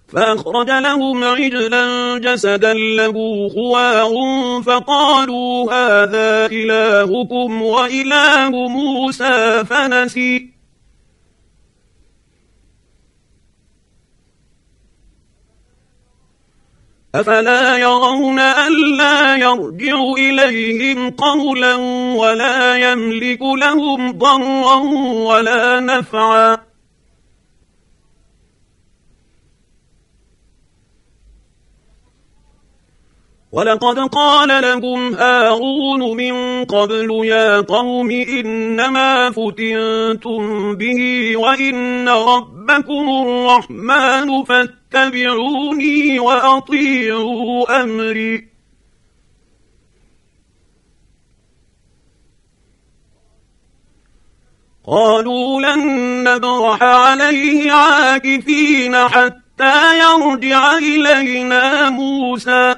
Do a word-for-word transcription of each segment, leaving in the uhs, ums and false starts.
فأخرج لهم عجلا جسدا له خوار فقالوا هذا إلهكم وإله موسى فنسي أفلا يرون ألا يرجع إليهم قولا ولا يملك لهم ضرا ولا نفعا ولقد قال لهم هارون من قبل يا قوم إنما فتنتم به وإن ربكم الرحمن فاتبعوني وأطيعوا أمري قالوا لن نبرح عليه عاكفين حتى يرجع إلينا موسى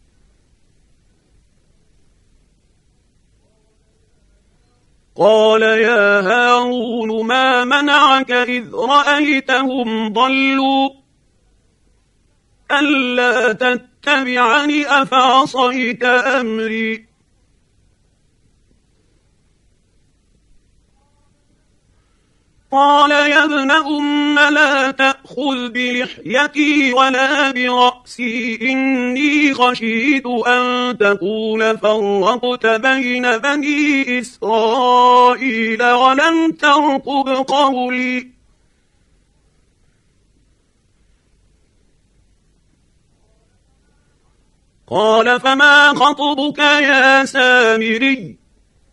قال يا هارون ما منعك إذ رأيتهم ضلوا ألا تتبعني أفعصيت أمري قال يا ابن أم لا تأخذ بلحيتي ولا برأسي إني خشيت أن تقول فرقت بين بني إسرائيل ولم ترقب قولي قال فما خطبك يا سامري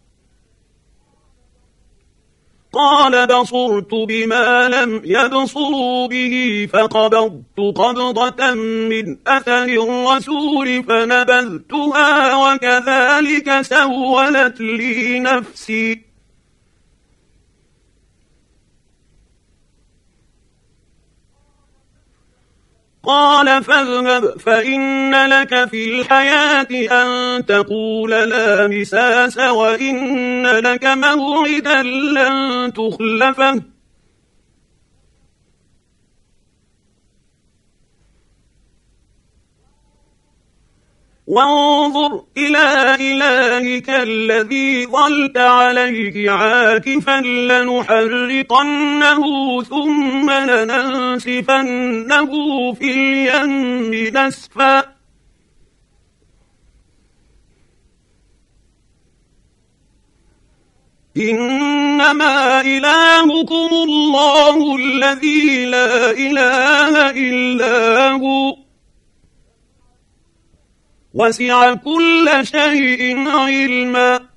قال بصرت بما لم يبصروا به فقبضت قبضة من أثر الرسول فنبذتها وكذلك سولت لي نفسي قال فاذهب فإن لك في الحياة أن تقول لا مساس وإن لك موعدا لن تخلفه وانظر إلى إلهك الذي ظلت عليه عاكفا لنحرقنه ثم لننسفنه في اليم نسفا إنما إلهكم الله الذي لا إله إلا هو وسع كل شيء علما